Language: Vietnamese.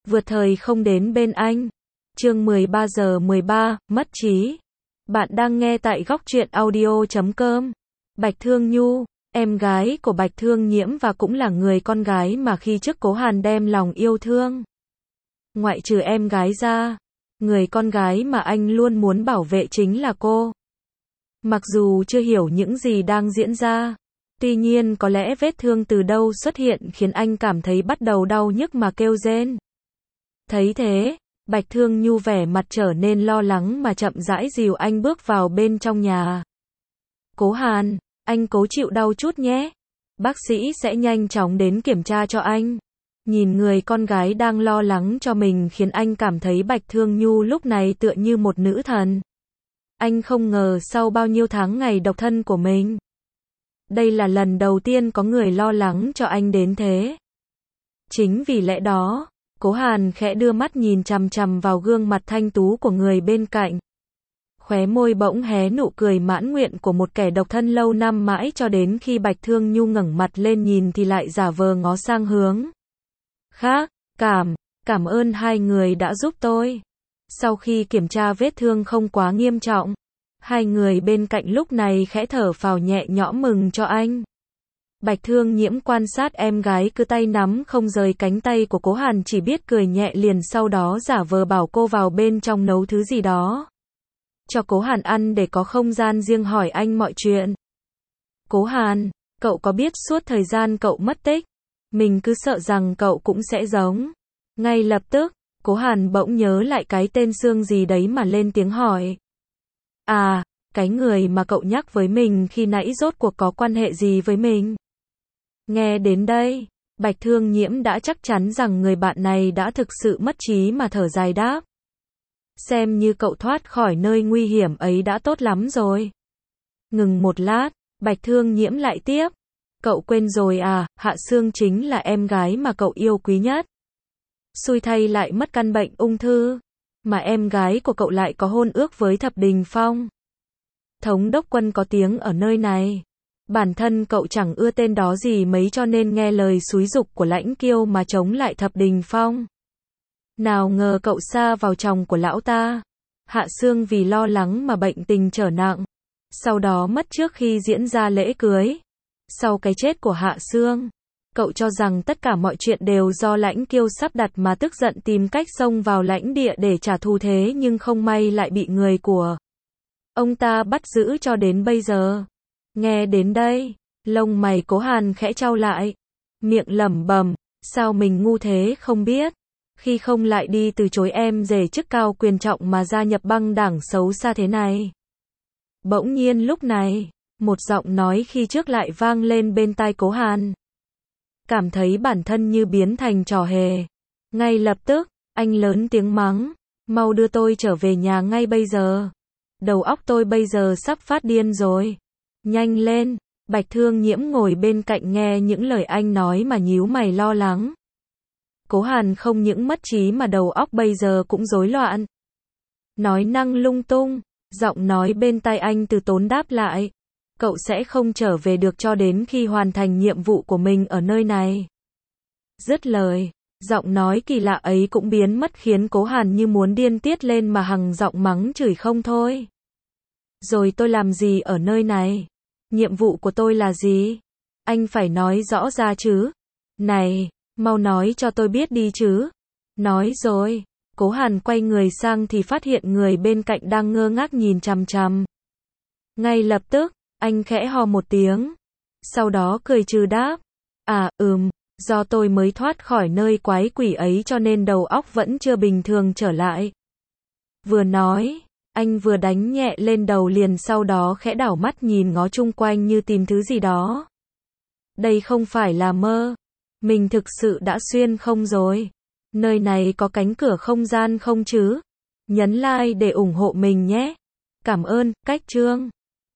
vượt thời không đến bên anh. Chương 13 giờ 13, mất trí. Bạn đang nghe tại góc truyện audio.com. Bạch Thương Nhu, em gái của Bạch Thương Nhiễm và cũng là người con gái mà khi trước Cố Hàn đem lòng yêu thương. Ngoại trừ em gái ra, người con gái mà anh luôn muốn bảo vệ chính là cô. Mặc dù chưa hiểu những gì đang diễn ra, tuy nhiên có lẽ vết thương từ đâu xuất hiện khiến anh cảm thấy bắt đầu đau nhức mà kêu rên. Thấy thế, Bạch Thương Nhu vẻ mặt trở nên lo lắng mà chậm rãi dìu anh bước vào bên trong nhà. Cố Hàn, anh cố chịu đau chút nhé. Bác sĩ sẽ nhanh chóng đến kiểm tra cho anh. Nhìn người con gái đang lo lắng cho mình khiến anh cảm thấy Bạch Thương Nhu lúc này tựa như một nữ thần. Anh không ngờ sau bao nhiêu tháng ngày độc thân của mình, đây là lần đầu tiên có người lo lắng cho anh đến thế. Chính vì lẽ đó, Cố Hàn khẽ đưa mắt nhìn chằm chằm vào gương mặt thanh tú của người bên cạnh. Khóe môi bỗng hé nụ cười mãn nguyện của một kẻ độc thân lâu năm mãi cho đến khi Bạch Thương Nhu ngẩng mặt lên nhìn thì lại giả vờ ngó sang hướng khác. Cảm ơn hai người đã giúp tôi. Sau khi kiểm tra vết thương không quá nghiêm trọng, hai người bên cạnh lúc này khẽ thở phào nhẹ nhõm mừng cho anh. Bạch Thương Nhiễm quan sát em gái cứ tay nắm không rời cánh tay của Cố Hàn, chỉ biết cười nhẹ liền, sau đó giả vờ bảo cô vào bên trong nấu thứ gì đó cho Cố Hàn ăn để có không gian riêng, hỏi anh mọi chuyện. Cố Hàn, cậu có biết suốt thời gian cậu mất tích, mình cứ sợ rằng cậu cũng sẽ giống. Ngay lập tức, Cố Hàn bỗng nhớ lại cái tên Sương gì đấy mà lên tiếng hỏi. À, cái người mà cậu nhắc với mình khi nãy rốt cuộc có quan hệ gì với mình? Nghe đến đây, Bạch Thương Nhiễm đã chắc chắn rằng người bạn này đã thực sự mất trí mà thở dài đáp. Xem như cậu thoát khỏi nơi nguy hiểm ấy đã tốt lắm rồi. Ngừng một lát, Bạch Thương Nhiễm lại tiếp. Cậu quên rồi à, Hạ Sương chính là em gái mà cậu yêu quý nhất. Xui thay lại mất căn bệnh ung thư, mà em gái của cậu lại có hôn ước với Thập Đình Phong. Thống đốc Quân có tiếng ở nơi này. Bản thân cậu chẳng ưa tên đó gì mấy cho nên nghe lời xúi giục của Lãnh Kiêu mà chống lại Thập Đình Phong. Nào ngờ cậu sa vào chồng của lão ta. Hạ Sương vì lo lắng mà bệnh tình trở nặng, sau đó mất trước khi diễn ra lễ cưới. Sau cái chết của Hạ Sương, cậu cho rằng tất cả mọi chuyện đều do Lãnh Kiêu sắp đặt mà tức giận tìm cách xông vào lãnh địa để trả thù, thế nhưng không may lại bị người của ông ta bắt giữ cho đến bây giờ. Nghe đến đây, lông mày Cố Hàn khẽ chau lại, miệng lẩm bẩm, sao mình ngu thế không biết, khi không lại đi từ chối em rể chức cao quyền trọng mà gia nhập băng đảng xấu xa thế này. Bỗng nhiên lúc này, một giọng nói khi trước lại vang lên bên tai Cố Hàn. Cảm thấy bản thân như biến thành trò hề. Ngay lập tức, anh lớn tiếng mắng, mau đưa tôi trở về nhà ngay bây giờ. Đầu óc tôi bây giờ sắp phát điên rồi. Nhanh lên. Bạch Thương Nhiễm ngồi bên cạnh nghe những lời anh nói mà nhíu mày lo lắng. Cố Hàn không những mất trí mà đầu óc bây giờ cũng rối loạn. Nói năng lung tung, giọng nói bên tai anh từ tốn đáp lại. Cậu sẽ không trở về được cho đến khi hoàn thành nhiệm vụ của mình ở nơi này. Dứt lời, giọng nói kỳ lạ ấy cũng biến mất khiến Cố Hàn như muốn điên tiết lên mà hằng giọng mắng chửi không thôi. Rồi tôi làm gì ở nơi này? Nhiệm vụ của tôi là gì? Anh phải nói rõ ra chứ. Này, mau nói cho tôi biết đi chứ. Nói rồi, Cố Hàn quay người sang thì phát hiện người bên cạnh đang ngơ ngác nhìn chằm chằm. Ngay lập tức, anh khẽ ho một tiếng. Sau đó cười trừ đáp. À, do tôi mới thoát khỏi nơi quái quỷ ấy cho nên đầu óc vẫn chưa bình thường trở lại. Vừa nói, anh vừa đánh nhẹ lên đầu liền, sau đó khẽ đảo mắt nhìn ngó chung quanh như tìm thứ gì đó. Đây không phải là mơ. Mình thực sự đã xuyên không rồi. Nơi này có cánh cửa không gian không chứ? Nhấn like để ủng hộ mình nhé. Cảm ơn, cách chương.